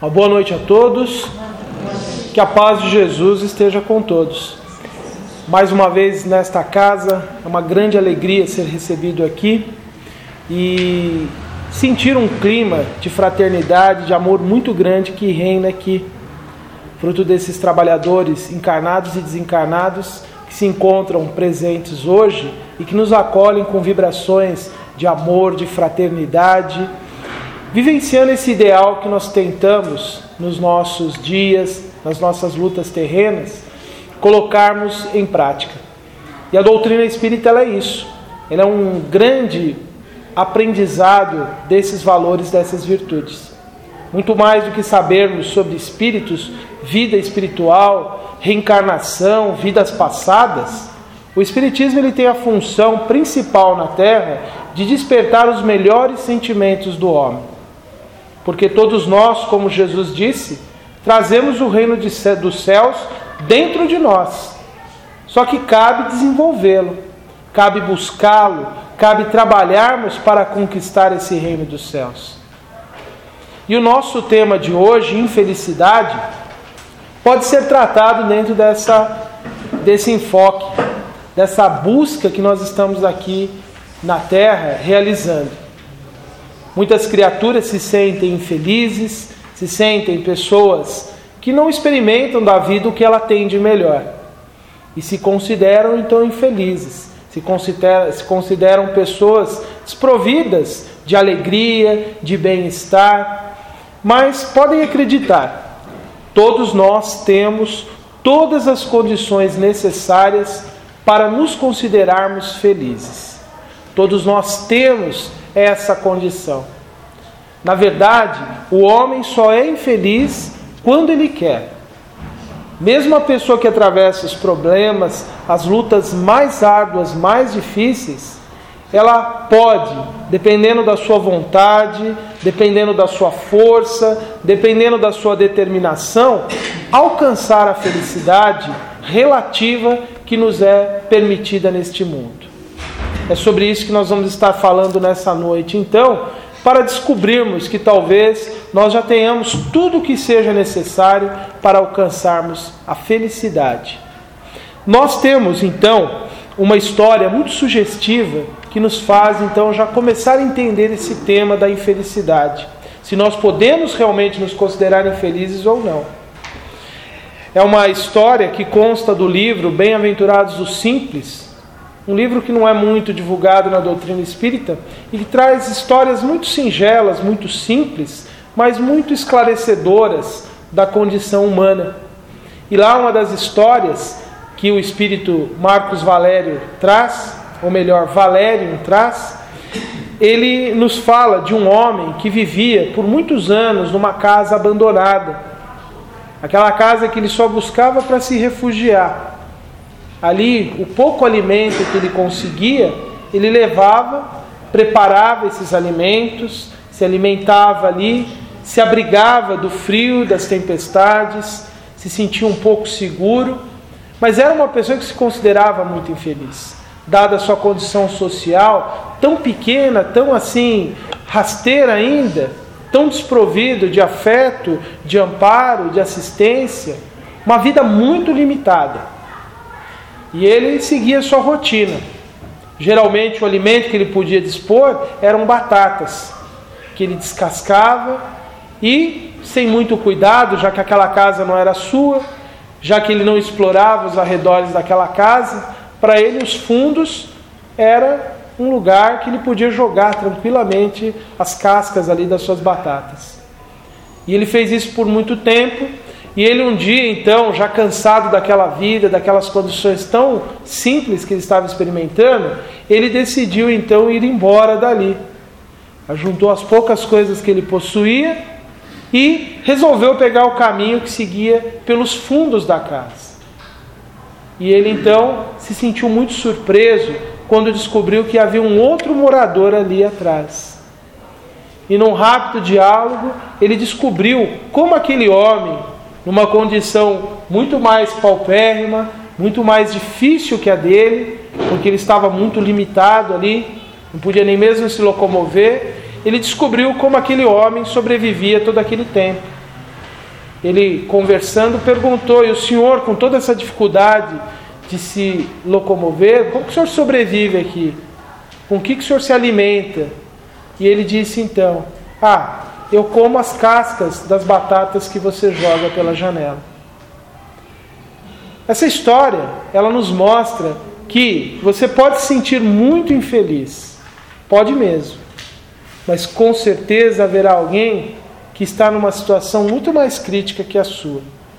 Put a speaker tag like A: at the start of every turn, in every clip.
A: Uma boa noite a todos, que a paz de Jesus esteja com todos. Mais uma vez nesta casa, é uma grande alegria ser recebido aqui e sentir um clima de fraternidade, de amor muito grande que reina aqui, fruto desses trabalhadores encarnados e desencarnados que se encontram presentes hoje e que nos acolhem com vibrações de amor, de fraternidade, vivenciando esse ideal que nós tentamos nos nossos dias, nas nossas lutas terrenas, colocarmos em prática. E a doutrina espírita ela é isso. Ela é um grande aprendizado desses valores, dessas virtudes. Muito mais do que sabermos sobre espíritos, vida espiritual, reencarnação, vidas passadas, o Espiritismo ele tem a função principal na Terra de despertar os melhores sentimentos do homem. Porque todos nós, como Jesus disse, trazemos o reino dos céus dentro de nós. Só que cabe desenvolvê-lo, cabe buscá-lo, cabe trabalharmos para conquistar esse reino dos céus. E o nosso tema de hoje, infelicidade, pode ser tratado dentro desse enfoque, dessa busca que nós estamos aqui na Terra realizando. Muitas criaturas se sentem infelizes, se sentem pessoas que não experimentam da vida o que ela tem de melhor. E se consideram então infelizes, se consideram pessoas desprovidas de alegria, de bem-estar. Mas podem acreditar, todos nós temos todas as condições necessárias para nos considerarmos felizes. Todos nós temos essa condição. Na verdade, o homem só é infeliz quando ele quer. Mesmo a pessoa que atravessa os problemas, as lutas mais árduas, mais difíceis, ela pode, dependendo da sua vontade, dependendo da sua força, dependendo da sua determinação, alcançar a felicidade relativa que nos é permitida neste mundo. É sobre isso que nós vamos estar falando nessa noite, então, para descobrirmos que talvez nós já tenhamos tudo o que seja necessário para alcançarmos a felicidade. Nós temos, então, uma história muito sugestiva que nos faz, então, já começar a entender esse tema da infelicidade. Se nós podemos realmente nos considerar infelizes ou não. É uma história que consta do livro Bem-aventurados os Simples, um livro que não é muito divulgado na doutrina espírita e que traz histórias muito singelas, muito simples, mas muito esclarecedoras da condição humana. E lá uma das histórias que o espírito Marcos Valério traz, ou melhor, Valérium traz, ele nos fala de um homem que vivia por muitos anos numa casa abandonada. Aquela casa que ele só buscava para se refugiar. Ali, o pouco alimento que ele conseguia, ele levava, preparava esses alimentos, se alimentava ali, se abrigava do frio, das tempestades, se sentia um pouco seguro, mas era uma pessoa que se considerava muito infeliz, dada a sua condição social tão pequena, tão assim, rasteira ainda, tão desprovido de afeto, de amparo, de assistência, uma vida muito limitada. E ele seguia a sua rotina. Geralmente o alimento que ele podia dispor eram batatas, que ele descascava e, sem muito cuidado, já que aquela casa não era sua, já que ele não explorava os arredores daquela casa, para ele os fundos era um lugar que ele podia jogar tranquilamente as cascas ali das suas batatas. E ele fez isso por muito tempo. E ele um dia, então, já cansado daquela vida, daquelas condições tão simples que ele estava experimentando, ele decidiu, então, ir embora dali. Ajuntou as poucas coisas que ele possuía e resolveu pegar o caminho que seguia pelos fundos da casa. E ele, então, se sentiu muito surpreso quando descobriu que havia um outro morador ali atrás. E num rápido diálogo, ele descobriu como aquele homem, numa condição muito mais paupérrima, muito mais difícil que a dele, porque ele estava muito limitado ali, não podia nem mesmo se locomover, ele descobriu como aquele homem sobrevivia todo aquele tempo. ele conversando perguntou: e o senhor, com toda essa dificuldade de se locomover, como que o senhor sobrevive aqui? Com o que o senhor se alimenta? E ele disse então: eu como as cascas das batatas que você joga pela janela. Essa história, ela nos mostra que você pode se sentir muito infeliz, pode mesmo, mas com certeza haverá alguém que está numa situação muito mais crítica que a sua.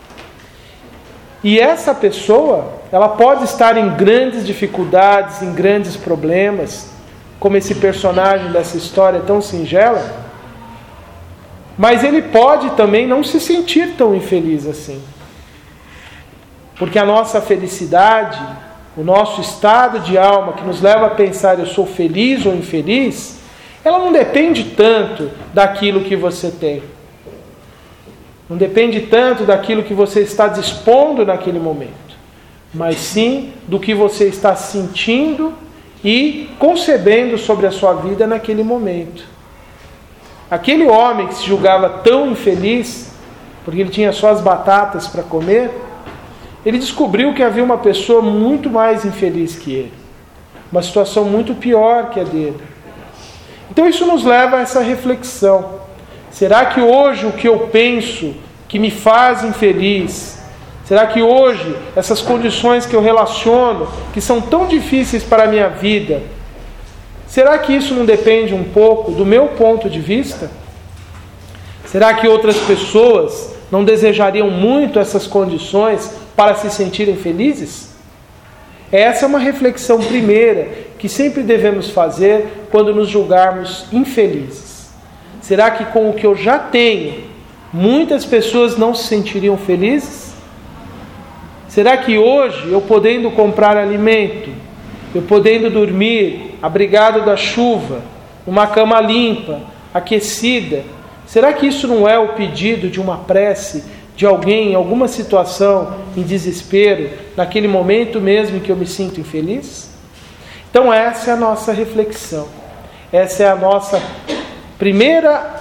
A: E essa pessoa, ela pode estar em grandes dificuldades, em grandes problemas, como esse personagem dessa história tão singela, mas ele pode também não se sentir tão infeliz assim. Porque a nossa felicidade, o nosso estado de alma que nos leva a pensar eu sou feliz ou infeliz, ela não depende tanto daquilo que você tem. Não depende tanto daquilo que você está dispondo naquele momento, mas sim do que você está sentindo e concebendo sobre a sua vida naquele momento. Aquele homem que se julgava tão infeliz, porque ele tinha só as batatas para comer, ele descobriu que havia uma pessoa muito mais infeliz que ele, uma situação muito pior que a dele. Então isso nos leva a essa reflexão. Será que hoje o que eu penso que me faz infeliz, será que hoje essas condições que eu relaciono, que são tão difíceis para a minha vida, será que isso não depende um pouco do meu ponto de vista? Será que outras pessoas não desejariam muito essas condições para se sentirem felizes? Essa é uma reflexão primeira que sempre devemos fazer quando nos julgarmos infelizes. Será que com o que eu já tenho, muitas pessoas não se sentiriam felizes? Será que hoje, eu podendo comprar alimento, eu podendo dormir abrigado da chuva, numa cama limpa, aquecida, será que isso não é o pedido de uma prece de alguém em alguma situação, em desespero, naquele momento mesmo em que eu me sinto infeliz? Então essa é a nossa reflexão. Essa é a nossa primeira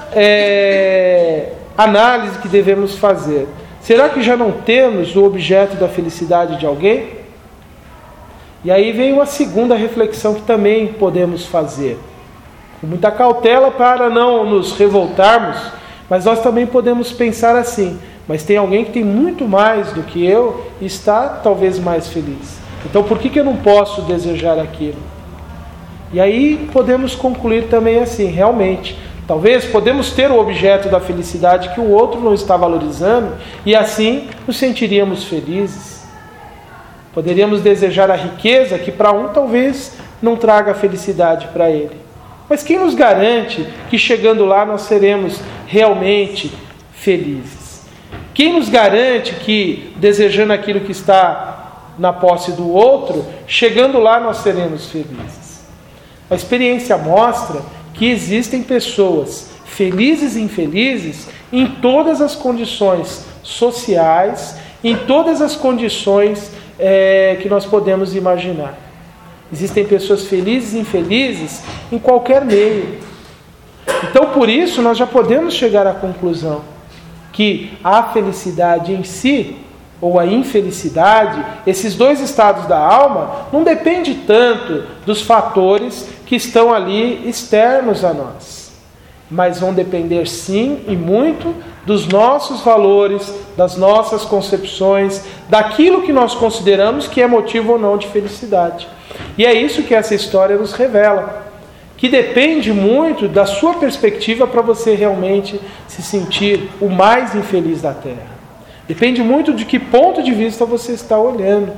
A: análise que devemos fazer. Será que já não temos o objeto da felicidade de alguém? E aí vem uma segunda reflexão que também podemos fazer. Com muita cautela para não nos revoltarmos, mas nós também podemos pensar assim: mas tem alguém que tem muito mais do que eu e está talvez mais feliz. Então por que eu não posso desejar aquilo? E aí podemos concluir também assim: realmente, talvez podemos ter o objeto da felicidade que o outro não está valorizando e assim nos sentiríamos felizes. Poderíamos desejar a riqueza que para um talvez não traga felicidade para ele. Mas quem nos garante que chegando lá nós seremos realmente felizes? Quem nos garante que desejando aquilo que está na posse do outro, chegando lá nós seremos felizes? A experiência mostra que existem pessoas felizes e infelizes em todas as condições sociais, em todas as condições que nós podemos imaginar. Existem pessoas felizes e infelizes em qualquer meio. Então, por isso, nós já podemos chegar à conclusão que a felicidade em si, ou a infelicidade, esses dois estados da alma, não depende tanto dos fatores que estão ali externos a nós, mas vão depender sim e muito dos nossos valores, das nossas concepções, daquilo que nós consideramos que é motivo ou não de felicidade. E é isso que essa história nos revela, que depende muito da sua perspectiva para você realmente se sentir o mais infeliz da Terra. Depende muito de que ponto de vista você está olhando.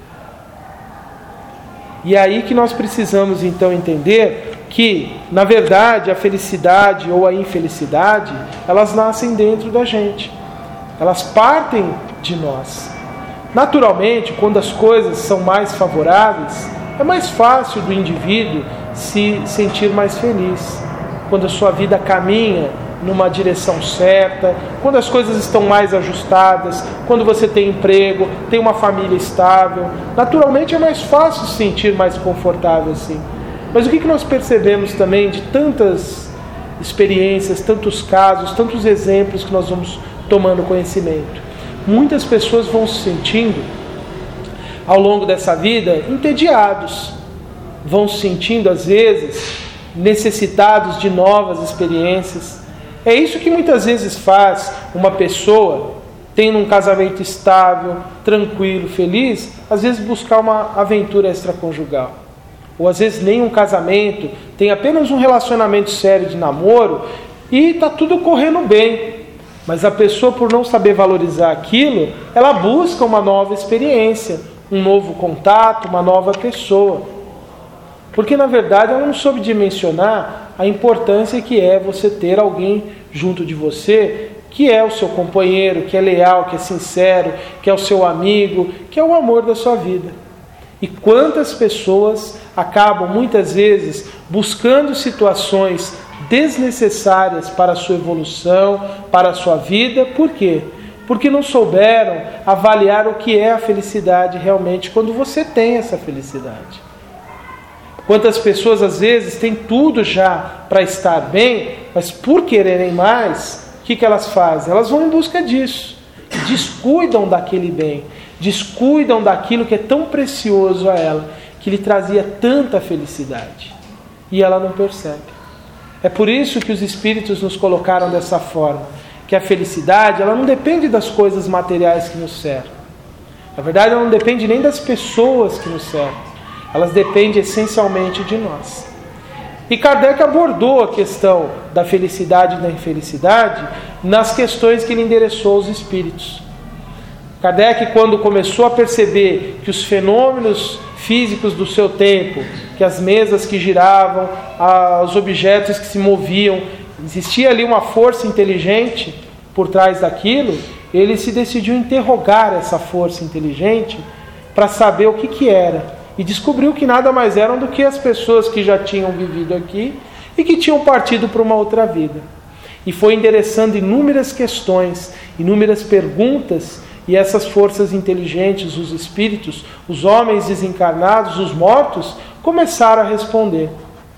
A: E é aí que nós precisamos então entender que, na verdade, a felicidade ou a infelicidade, elas nascem dentro da gente. Elas partem de nós. Naturalmente, quando as coisas são mais favoráveis, é mais fácil do indivíduo se sentir mais feliz. Quando a sua vida caminha numa direção certa, quando as coisas estão mais ajustadas, quando você tem emprego, tem uma família estável, naturalmente é mais fácil se sentir mais confortável assim. Mas o que nós percebemos também de tantas experiências, tantos casos, tantos exemplos que nós vamos tomando conhecimento. Muitas pessoas vão se sentindo, ao longo dessa vida, entediados. Vão se sentindo, às vezes, necessitados de novas experiências. É isso que muitas vezes faz uma pessoa, tendo um casamento estável, tranquilo, feliz, às vezes buscar uma aventura extraconjugal. Ou às vezes nem um casamento, tem apenas um relacionamento sério de namoro e está tudo correndo bem. Mas a pessoa, por não saber valorizar aquilo, ela busca uma nova experiência, um novo contato, uma nova pessoa. Porque na verdade ela não soube dimensionar a importância que é você ter alguém junto de você, que é o seu companheiro, que é leal, que é sincero, que é o seu amigo, que é o amor da sua vida. E quantas pessoas acabam muitas vezes buscando situações desnecessárias para a sua evolução, para a sua vida. Por quê? Porque não souberam avaliar o que é a felicidade realmente quando você tem essa felicidade. Quantas pessoas às vezes têm tudo já para estar bem, mas por quererem mais, o que elas fazem? Elas vão em busca disso, descuidam daquele bem, descuidam daquilo que é tão precioso a ela, que lhe trazia tanta felicidade, e ela não percebe. É por isso que os Espíritos nos colocaram dessa forma, que a felicidade ela não depende das coisas materiais que nos cercam. Na verdade, ela não depende nem das pessoas que nos cercam. Elas dependem essencialmente de nós. E Kardec abordou a questão da felicidade e da infelicidade nas questões que ele endereçou aos Espíritos. Kardec, quando começou a perceber que os fenômenos físicos do seu tempo, que as mesas que giravam, os objetos que se moviam, existia ali uma força inteligente por trás daquilo, ele se decidiu interrogar essa força inteligente para saber o que era. E descobriu que nada mais eram do que as pessoas que já tinham vivido aqui e que tinham partido para uma outra vida. E foi endereçando inúmeras questões, inúmeras perguntas, e essas forças inteligentes, os espíritos, os homens desencarnados, os mortos, começaram a responder.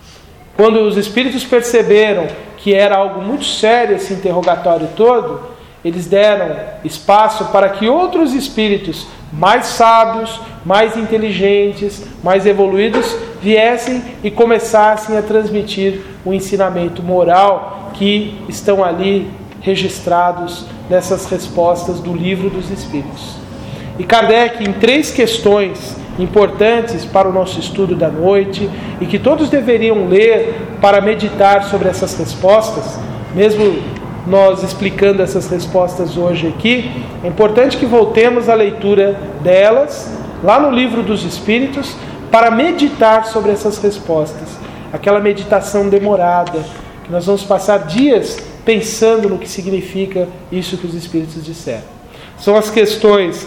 A: Quando os espíritos perceberam que era algo muito sério esse interrogatório todo, eles deram espaço para que outros espíritos mais sábios, mais inteligentes, mais evoluídos viessem e começassem a transmitir o ensinamento moral que estão ali registrados nessas respostas do Livro dos Espíritos. E Kardec, em 3 questões importantes para o nosso estudo da noite e que todos deveriam ler para meditar sobre essas respostas, mesmo nós explicando essas respostas hoje aqui, é importante que voltemos à leitura delas, lá no Livro dos Espíritos, para meditar sobre essas respostas. Aquela meditação demorada, que nós vamos passar dias pensando no que significa isso que os Espíritos disseram. São as questões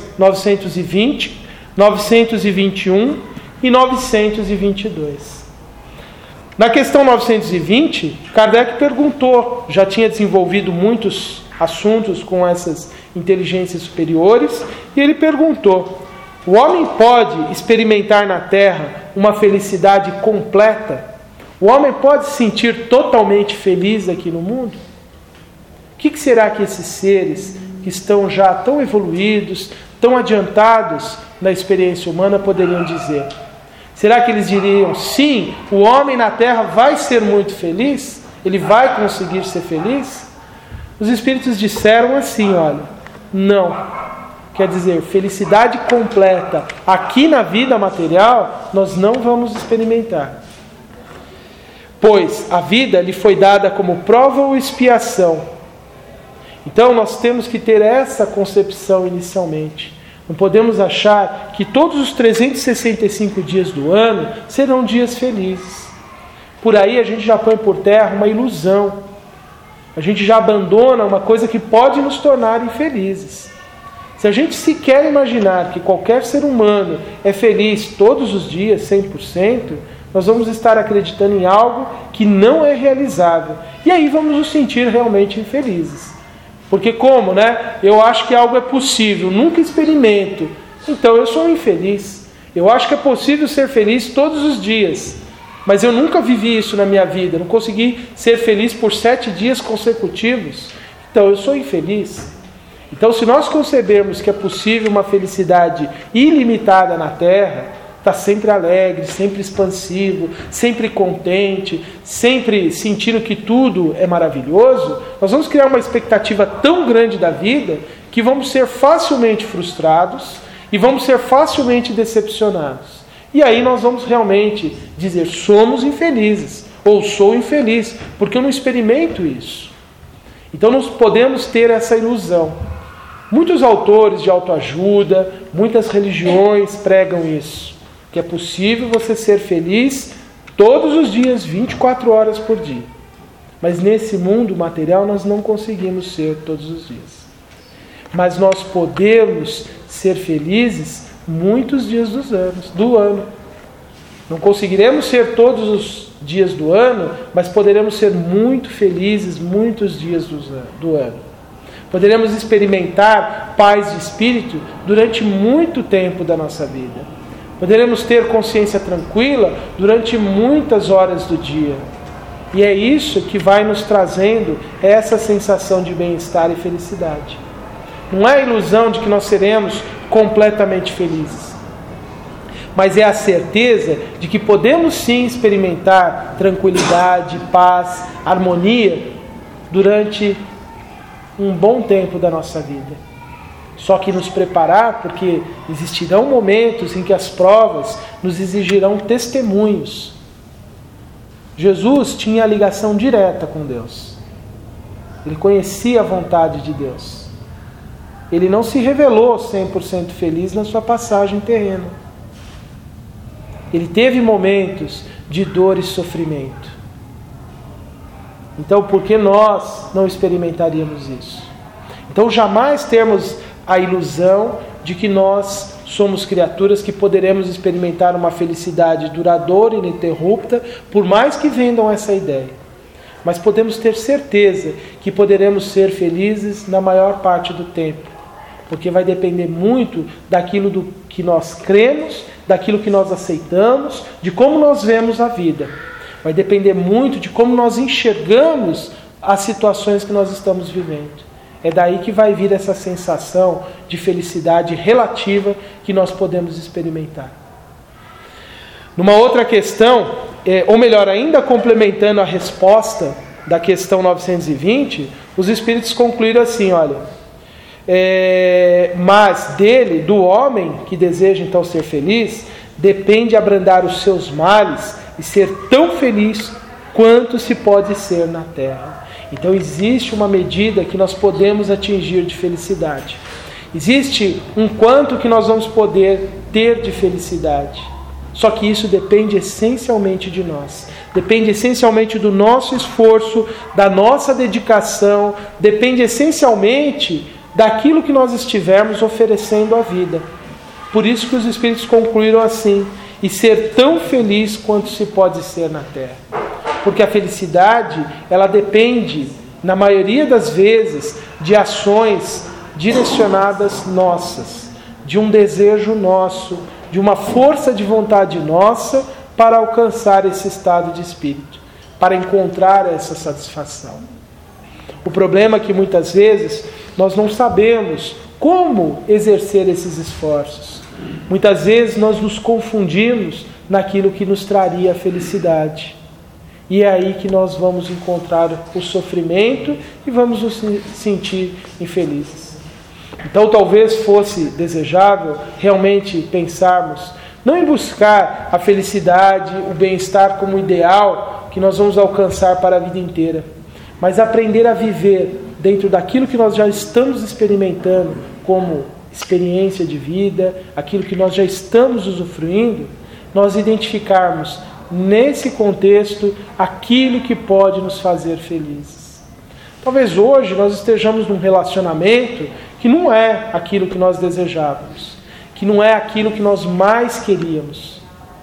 A: 920, 921 e 922. Na questão 920, Kardec perguntou, já tinha desenvolvido muitos assuntos com essas inteligências superiores, e ele perguntou: o homem pode experimentar na Terra uma felicidade completa? O homem pode se sentir totalmente feliz aqui no mundo? O que será que esses seres que estão já tão evoluídos, tão adiantados na experiência humana poderiam dizer? Será que eles diriam, sim, o homem na Terra vai ser muito feliz? Ele vai conseguir ser feliz? Os Espíritos disseram assim, olha, não. Quer dizer, felicidade completa aqui na vida material, nós não vamos experimentar. Pois a vida lhe foi dada como prova ou expiação. Então nós temos que ter essa concepção inicialmente. Não podemos achar que todos os 365 dias do ano serão dias felizes. Por aí a gente já põe por terra uma ilusão. A gente já abandona uma coisa que pode nos tornar infelizes. Se a gente sequer imaginar que qualquer ser humano é feliz todos os dias, 100%, nós vamos estar acreditando em algo que não é realizável. E aí vamos nos sentir realmente infelizes. Porque como, né? Eu acho que algo é possível, nunca experimento, então eu sou um infeliz. Eu acho que é possível ser feliz todos os dias, mas eu nunca vivi isso na minha vida, não consegui ser feliz por 7 dias consecutivos, então eu sou infeliz. Então, se nós concebermos que é possível uma felicidade ilimitada na Terra, está sempre alegre, sempre expansivo, sempre contente, sempre sentindo que tudo é maravilhoso, nós vamos criar uma expectativa tão grande da vida que vamos ser facilmente frustrados e vamos ser facilmente decepcionados. E aí nós vamos realmente dizer, somos infelizes, ou sou infeliz, porque eu não experimento isso. Então nós podemos ter essa ilusão. Muitos autores de autoajuda, muitas religiões pregam isso, que é possível você ser feliz todos os dias, 24 horas por dia. Mas nesse mundo material nós não conseguimos ser todos os dias. Mas nós podemos ser felizes muitos dias do ano. Não conseguiremos ser todos os dias do ano, mas poderemos ser muito felizes muitos dias do ano. Poderemos experimentar paz de espírito durante muito tempo da nossa vida. Poderemos ter consciência tranquila durante muitas horas do dia. E é isso que vai nos trazendo essa sensação de bem-estar e felicidade. Não é a ilusão de que nós seremos completamente felizes, mas é a certeza de que podemos sim experimentar tranquilidade, paz, harmonia durante um bom tempo da nossa vida. Só que nos preparar, porque existirão momentos em que as provas nos exigirão testemunhos. Jesus tinha a ligação direta com Deus. Ele conhecia a vontade de Deus. Ele não se revelou 100% feliz na sua passagem terrena. Ele teve momentos de dor e sofrimento. Então, por que nós não experimentaríamos isso? Então, jamais termos a ilusão de que nós somos criaturas que poderemos experimentar uma felicidade duradoura e ininterrupta, por mais que vendam essa ideia. Mas podemos ter certeza que poderemos ser felizes na maior parte do tempo, porque vai depender muito daquilo do que nós cremos, daquilo que nós aceitamos, de como nós vemos a vida. Vai depender muito de como nós enxergamos as situações que nós estamos vivendo. É daí que vai vir essa sensação de felicidade relativa que nós podemos experimentar. Numa outra questão, ou melhor, ainda complementando a resposta da questão 920, os espíritos concluíram assim, olha, mas dele, do homem que deseja então ser feliz, depende abrandar os seus males e ser tão feliz quanto se pode ser na terra. Então existe uma medida que nós podemos atingir de felicidade. Existe um quanto que nós vamos poder ter de felicidade. Só que isso depende essencialmente de nós. Depende essencialmente do nosso esforço, da nossa dedicação. Depende essencialmente daquilo que nós estivermos oferecendo à vida. Por isso que os Espíritos concluíram assim: e ser tão feliz quanto se pode ser na terra. Porque a felicidade, ela depende, na maioria das vezes, de ações direcionadas nossas, de um desejo nosso, de uma força de vontade nossa para alcançar esse estado de espírito, para encontrar essa satisfação. O problema é que muitas vezes nós não sabemos como exercer esses esforços. Muitas vezes nós nos confundimos naquilo que nos traria a felicidade. E é aí que nós vamos encontrar o sofrimento e vamos nos sentir infelizes. Então talvez fosse desejável realmente pensarmos, não em buscar a felicidade, o bem-estar como ideal que nós vamos alcançar para a vida inteira, mas aprender a viver dentro daquilo que nós já estamos experimentando como experiência de vida, aquilo que nós já estamos usufruindo, nós identificarmos nesse contexto aquilo que pode nos fazer felizes. Talvez hoje nós estejamos num relacionamento que não é aquilo que nós desejávamos, que não é aquilo que nós mais queríamos.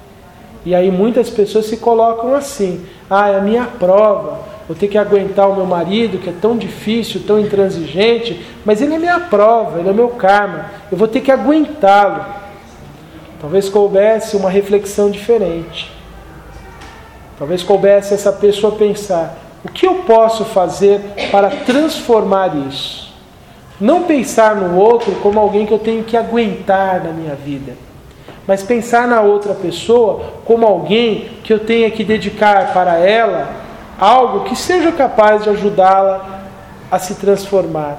A: E aí muitas pessoas se colocam assim: é a minha prova, vou ter que aguentar o meu marido que é tão difícil, tão intransigente, mas ele é minha prova, ele é meu karma, eu vou ter que aguentá-lo. Talvez coubesse uma reflexão diferente. Talvez coubesse essa pessoa pensar: o que eu posso fazer para transformar isso? Não pensar no outro como alguém que eu tenho que aguentar na minha vida, mas pensar na outra pessoa como alguém que eu tenha que dedicar para ela algo que seja capaz de ajudá-la a se transformar.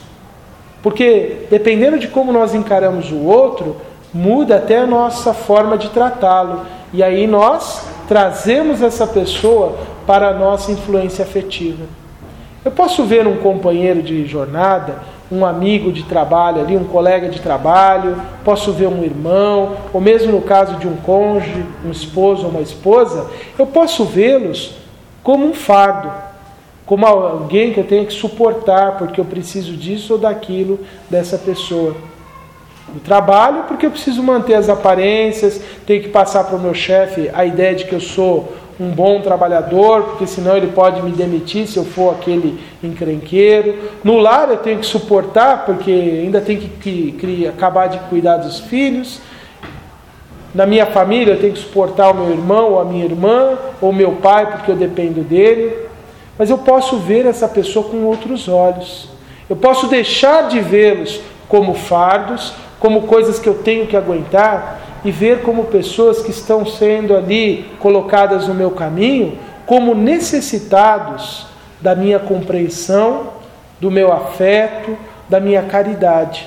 A: Porque dependendo de como nós encaramos o outro, muda até a nossa forma de tratá-lo. E aí nós trazemos essa pessoa para a nossa influência afetiva. Eu posso ver um companheiro de jornada, um amigo de trabalho ali, um colega de trabalho, posso ver um irmão, ou mesmo no caso de um cônjuge, um esposo ou uma esposa, eu posso vê-los como um fardo, como alguém que eu tenho que suportar, porque eu preciso disso ou daquilo dessa pessoa. No trabalho, porque eu preciso manter as aparências, tenho que passar para o meu chefe a ideia de que eu sou um bom trabalhador, porque senão ele pode me demitir se eu for aquele encrenqueiro. No lar eu tenho que suportar, porque ainda tenho que acabar de cuidar dos filhos. Na minha família eu tenho que suportar o meu irmão ou a minha irmã, ou meu pai, porque eu dependo dele. Mas eu posso ver essa pessoa com outros olhos. Eu posso deixar de vê-los como fardos, como coisas que eu tenho que aguentar, e ver como pessoas que estão sendo ali colocadas no meu caminho, como necessitados da minha compreensão, do meu afeto, da minha caridade.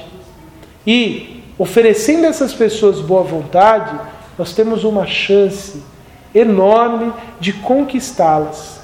A: E, oferecendo a essas pessoas boa vontade, nós temos uma chance enorme de conquistá-las.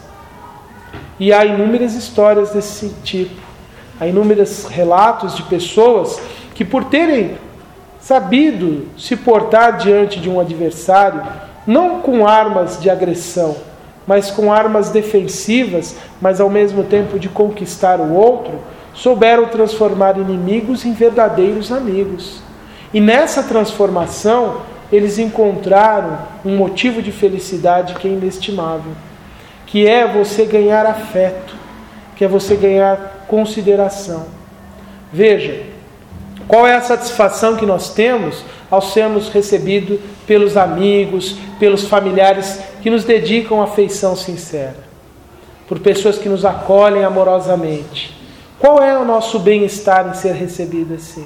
A: E há inúmeras histórias desse tipo. Há inúmeros relatos de pessoas que, por terem sabido se portar diante de um adversário, não com armas de agressão, mas com armas defensivas, mas ao mesmo tempo de conquistar o outro, souberam transformar inimigos em verdadeiros amigos. E nessa transformação, eles encontraram um motivo de felicidade que é inestimável, que é você ganhar afeto, que é você ganhar consideração. Veja, qual é a satisfação que nós temos ao sermos recebidos pelos amigos, pelos familiares que nos dedicam afeição sincera, por pessoas que nos acolhem amorosamente? Qual é o nosso bem-estar em ser recebido assim?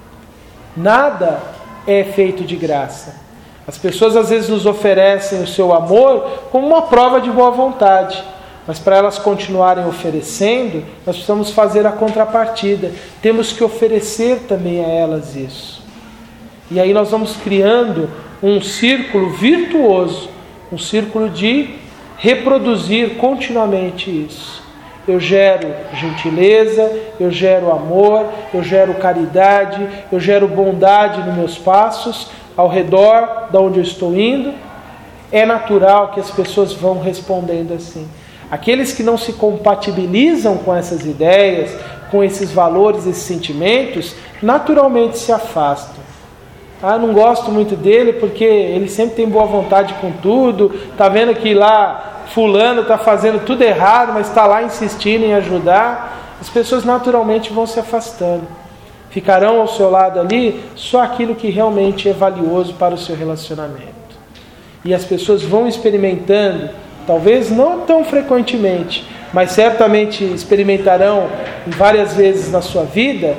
A: Nada é feito de graça. As pessoas às vezes nos oferecem o seu amor como uma prova de boa vontade. Mas para elas continuarem oferecendo, nós precisamos fazer a contrapartida. Temos que oferecer também a elas isso. E aí nós vamos criando um círculo virtuoso, um círculo de reproduzir continuamente isso. Eu gero gentileza, eu gero amor, eu gero caridade, eu gero bondade nos meus passos, ao redor de onde eu estou indo. É natural que as pessoas vão respondendo assim. Aqueles que não se compatibilizam com essas ideias, com esses valores, esses sentimentos, naturalmente se afastam. Ah, não gosto muito dele porque ele sempre tem boa vontade com tudo, está vendo que lá fulano está fazendo tudo errado, mas está lá insistindo em ajudar. As pessoas naturalmente vão se afastando. Ficarão ao seu lado ali só aquilo que realmente é valioso para o seu relacionamento. E as pessoas vão experimentando, talvez não tão frequentemente, mas certamente experimentarão várias vezes na sua vida,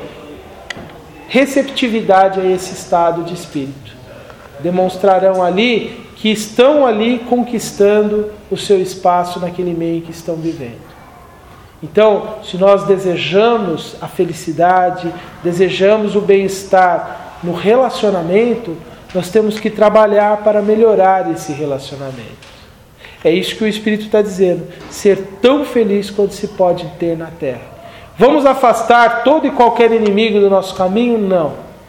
A: receptividade a esse estado de espírito. Demonstrarão ali que estão ali conquistando o seu espaço naquele meio que estão vivendo. Então, se nós desejamos a felicidade, desejamos o bem-estar no relacionamento, nós temos que trabalhar para melhorar esse relacionamento. É isso que o Espírito está dizendo, ser tão feliz quanto se pode ter na terra. Vamos afastar todo e qualquer inimigo do nosso caminho? Não.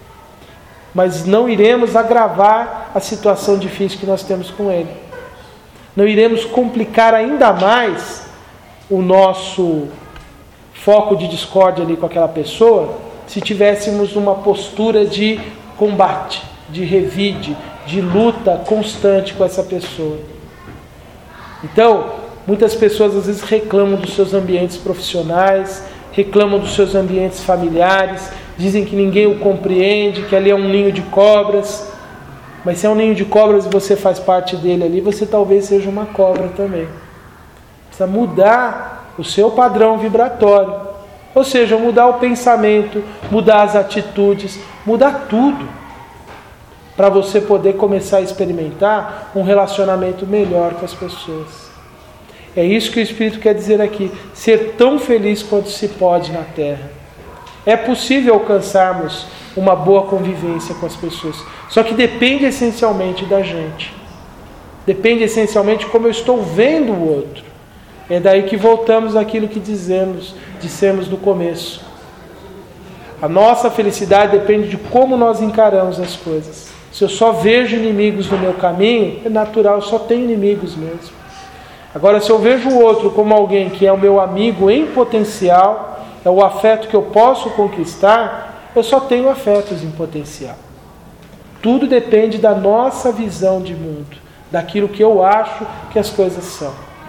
A: Mas não iremos agravar a situação difícil que nós temos com ele. Não iremos complicar ainda mais o nosso foco de discórdia ali com aquela pessoa, se tivéssemos uma postura de combate, de revide, de luta constante com essa pessoa. Então, muitas pessoas às vezes reclamam dos seus ambientes profissionais, reclamam dos seus ambientes familiares, dizem que ninguém o compreende, que ali é um ninho de cobras. Mas se é um ninho de cobras e você faz parte dele ali, você talvez seja uma cobra também. Precisa mudar o seu padrão vibratório. Ou seja, mudar o pensamento, mudar as atitudes, mudar tudo, para você poder começar a experimentar um relacionamento melhor com as pessoas. É isso que o Espírito quer dizer aqui, ser tão feliz quanto se pode na terra. É possível alcançarmos uma boa convivência com as pessoas, só que depende essencialmente da gente. Depende essencialmente de como eu estou vendo o outro. É daí que voltamos àquilo que dissemos no começo. A nossa felicidade depende de como nós encaramos as coisas. Se eu só vejo inimigos no meu caminho, é natural, eu só tenho inimigos mesmo. Agora, se eu vejo o outro como alguém que é o meu amigo em potencial, é o afeto que eu posso conquistar, eu só tenho afetos em potencial. Tudo depende da nossa visão de mundo, daquilo que eu acho que as coisas são.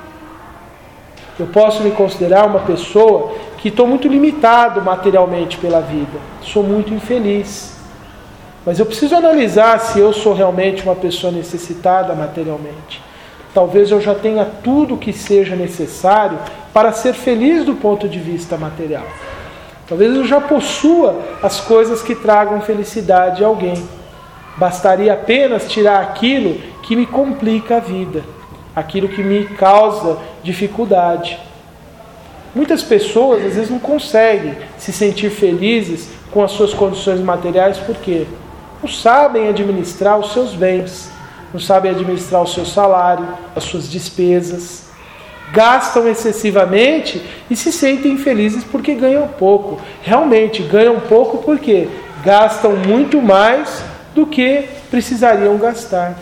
A: Eu posso me considerar uma pessoa que estou muito limitado materialmente pela vida, sou muito infeliz. Mas eu preciso analisar se eu sou realmente uma pessoa necessitada materialmente. Talvez eu já tenha tudo o que seja necessário para ser feliz do ponto de vista material. Talvez eu já possua as coisas que tragam felicidade a alguém. Bastaria apenas tirar aquilo que me complica a vida, aquilo que me causa dificuldade. Muitas pessoas às vezes não conseguem se sentir felizes com as suas condições materiais, por quê? Não sabem administrar os seus bens, não sabem administrar o seu salário, as suas despesas, gastam excessivamente e se sentem infelizes porque ganham pouco. Realmente ganham pouco porque gastam muito mais do que precisariam gastar.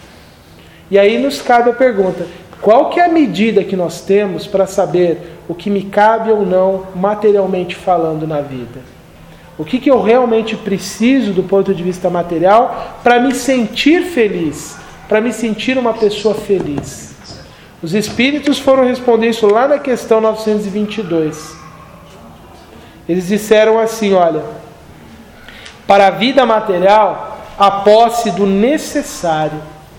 A: E aí nos cabe a pergunta, qual que é a medida que nós temos para saber o que me cabe ou não materialmente falando na vida? O que eu realmente preciso do ponto de vista material para me sentir feliz, para me sentir uma pessoa feliz? Os Espíritos foram responder isso lá na questão 922. Eles disseram assim, olha, para a vida material, a posse do necessário.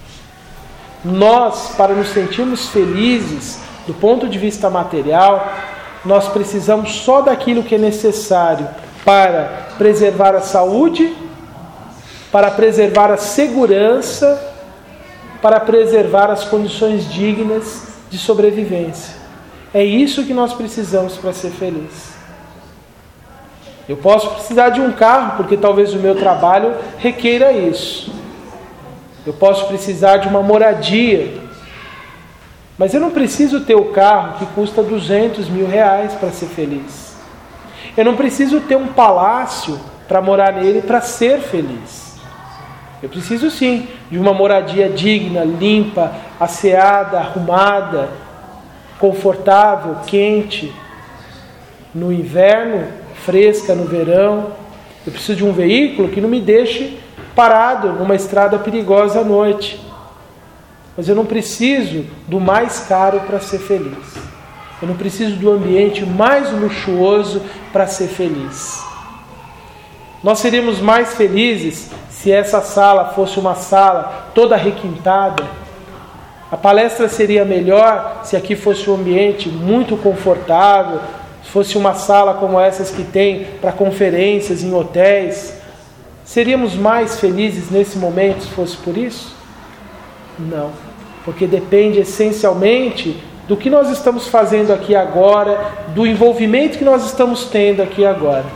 A: Nós, para nos sentirmos felizes do ponto de vista material, nós precisamos só daquilo que é necessário para preservar a saúde, para preservar a segurança, para preservar as condições dignas de sobrevivência. É isso que nós precisamos para ser feliz. Eu posso precisar de um carro, porque talvez o meu trabalho requeira isso. Eu posso precisar de uma moradia, mas eu não preciso ter o carro que custa 200 mil reais para ser feliz. Eu não preciso ter um palácio para morar nele para ser feliz. Eu preciso sim de uma moradia digna, limpa, asseada, arrumada, confortável, quente. No inverno, fresca no verão. Eu preciso de um veículo que não me deixe parado numa estrada perigosa à noite. Mas eu não preciso do mais caro para ser feliz. Eu não preciso do ambiente mais luxuoso para ser feliz. Nós seríamos mais felizes se essa sala fosse uma sala toda requintada. A palestra seria melhor se aqui fosse um ambiente muito confortável, se fosse uma sala como essas que tem para conferências em hotéis. Seríamos mais felizes nesse momento se fosse por isso? Não, porque depende essencialmente do que nós estamos fazendo aqui agora, do envolvimento que nós estamos tendo aqui agora.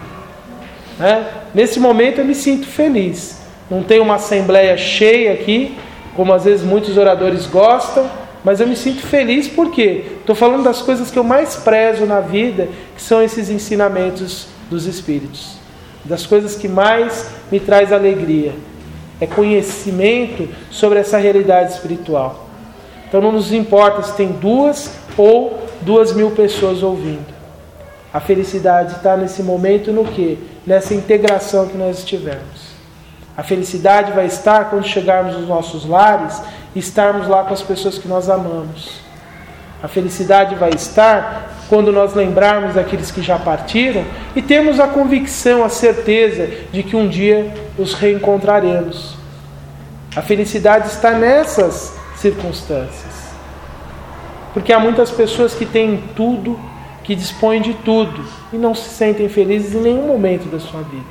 A: Nesse momento eu me sinto feliz. Não tem uma assembleia cheia aqui, como às vezes muitos oradores gostam, mas eu me sinto feliz porque estou falando das coisas que eu mais prezo na vida, que são esses ensinamentos dos Espíritos. Das coisas que mais me traz alegria. É conhecimento sobre essa realidade espiritual. Então não nos importa se tem 2 ou 2.000 pessoas ouvindo. A felicidade está nesse momento no quê? Nessa integração que nós estivermos. A felicidade vai estar quando chegarmos nos nossos lares e estarmos lá com as pessoas que nós amamos. A felicidade vai estar quando nós lembrarmos daqueles que já partiram e temos a convicção, a certeza de que um dia os reencontraremos. A felicidade está nessas circunstâncias. Porque há muitas pessoas que têm tudo que dispõem de tudo e não se sentem felizes em nenhum momento da sua vida.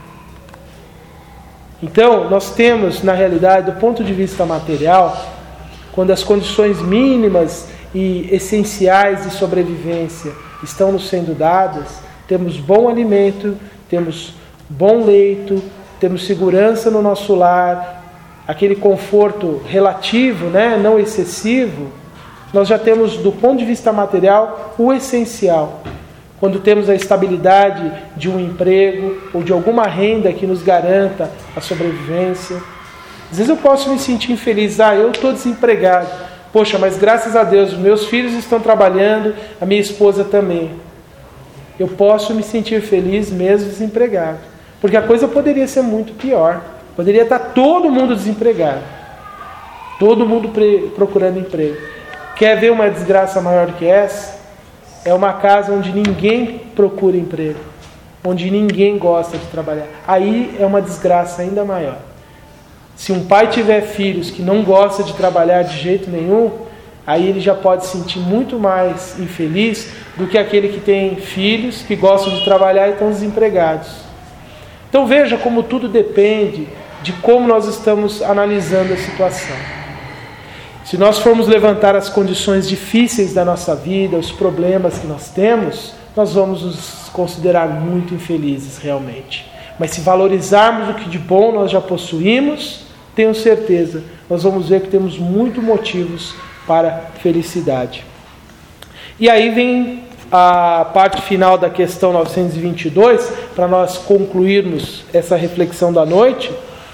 A: Então, nós temos, na realidade, do ponto de vista material, quando as condições mínimas e essenciais de sobrevivência estão nos sendo dadas, temos bom alimento, temos bom leito, temos segurança no nosso lar, aquele conforto relativo, não excessivo, nós já temos, do ponto de vista material, o essencial. Quando temos a estabilidade de um emprego ou de alguma renda que nos garanta a sobrevivência. Às vezes eu posso me sentir infeliz, eu estou desempregado. Poxa, mas graças a Deus, os meus filhos estão trabalhando, a minha esposa também. Eu posso me sentir feliz mesmo desempregado. Porque a coisa poderia ser muito pior. Poderia estar todo mundo desempregado. Todo mundo procurando emprego. Quer ver uma desgraça maior do que essa? É uma casa onde ninguém procura emprego. Onde ninguém gosta de trabalhar. Aí é uma desgraça ainda maior. Se um pai tiver filhos que não gosta de trabalhar de jeito nenhum, aí ele já pode se sentir muito mais infeliz do que aquele que tem filhos que gostam de trabalhar e estão desempregados. Então veja como tudo depende de como nós estamos analisando a situação. Se nós formos levantar as condições difíceis da nossa vida, os problemas que nós temos, nós vamos nos considerar muito infelizes realmente. Mas se valorizarmos o que de bom nós já possuímos, tenho certeza, nós vamos ver que temos muitos motivos para felicidade. E aí vem a parte final da questão 922, para nós concluirmos essa reflexão da noite.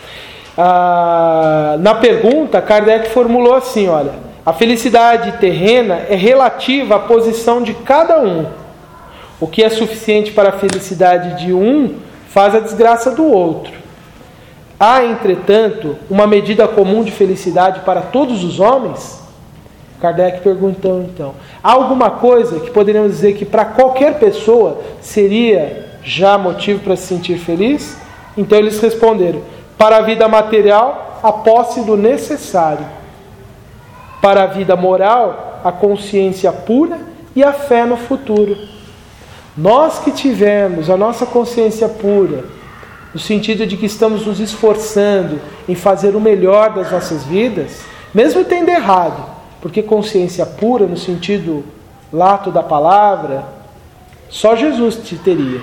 A: Na pergunta, Kardec formulou assim, olha, a felicidade terrena é relativa à posição de cada um. O que é suficiente para a felicidade de um faz a desgraça do outro. Há, entretanto, uma medida comum de felicidade para todos os homens? Kardec perguntou então. Há alguma coisa que poderíamos dizer que para qualquer pessoa seria já motivo para se sentir feliz? Então eles responderam: para a vida material, a posse do necessário. Para a vida moral, a consciência pura e a fé no futuro. Nós que tivemos a nossa consciência pura, no sentido de que estamos nos esforçando em fazer o melhor das nossas vidas, mesmo tendo errado, porque consciência pura, no sentido lato da palavra, só Jesus te teria,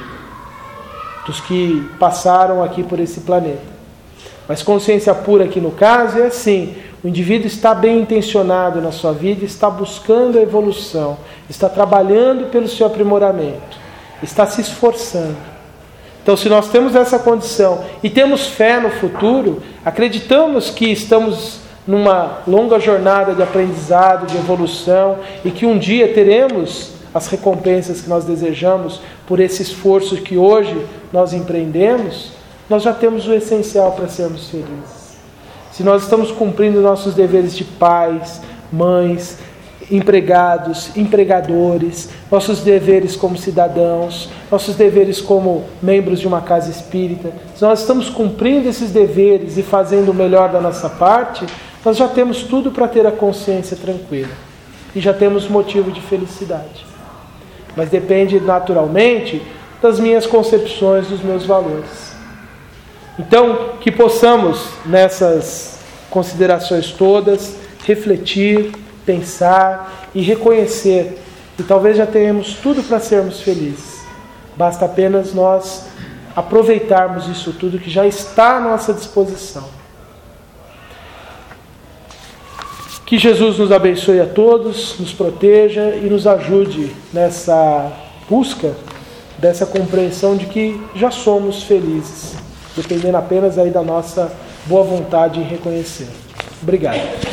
A: dos que passaram aqui por esse planeta. Mas consciência pura aqui no caso é assim: o indivíduo está bem intencionado na sua vida, está buscando a evolução, está trabalhando pelo seu aprimoramento, está se esforçando. Então, se nós temos essa condição e temos fé no futuro, acreditamos que estamos numa longa jornada de aprendizado, de evolução, e que um dia teremos as recompensas que nós desejamos por esse esforço que hoje nós empreendemos, nós já temos o essencial para sermos felizes. Se nós estamos cumprindo nossos deveres de pais, mães, empregados, empregadores, nossos deveres como cidadãos, nossos deveres como membros de uma casa espírita, se nós estamos cumprindo esses deveres e fazendo o melhor da nossa parte, nós já temos tudo para ter a consciência tranquila e já temos motivo de felicidade. Mas depende naturalmente das minhas concepções, dos meus valores. Então, que possamos, nessas considerações todas, refletir, pensar e reconhecer que talvez já tenhamos tudo para sermos felizes. Basta apenas nós aproveitarmos isso tudo que já está à nossa disposição. Que Jesus nos abençoe a todos, nos proteja e nos ajude nessa busca dessa compreensão de que já somos felizes, dependendo apenas aí da nossa boa vontade em reconhecer. Obrigado.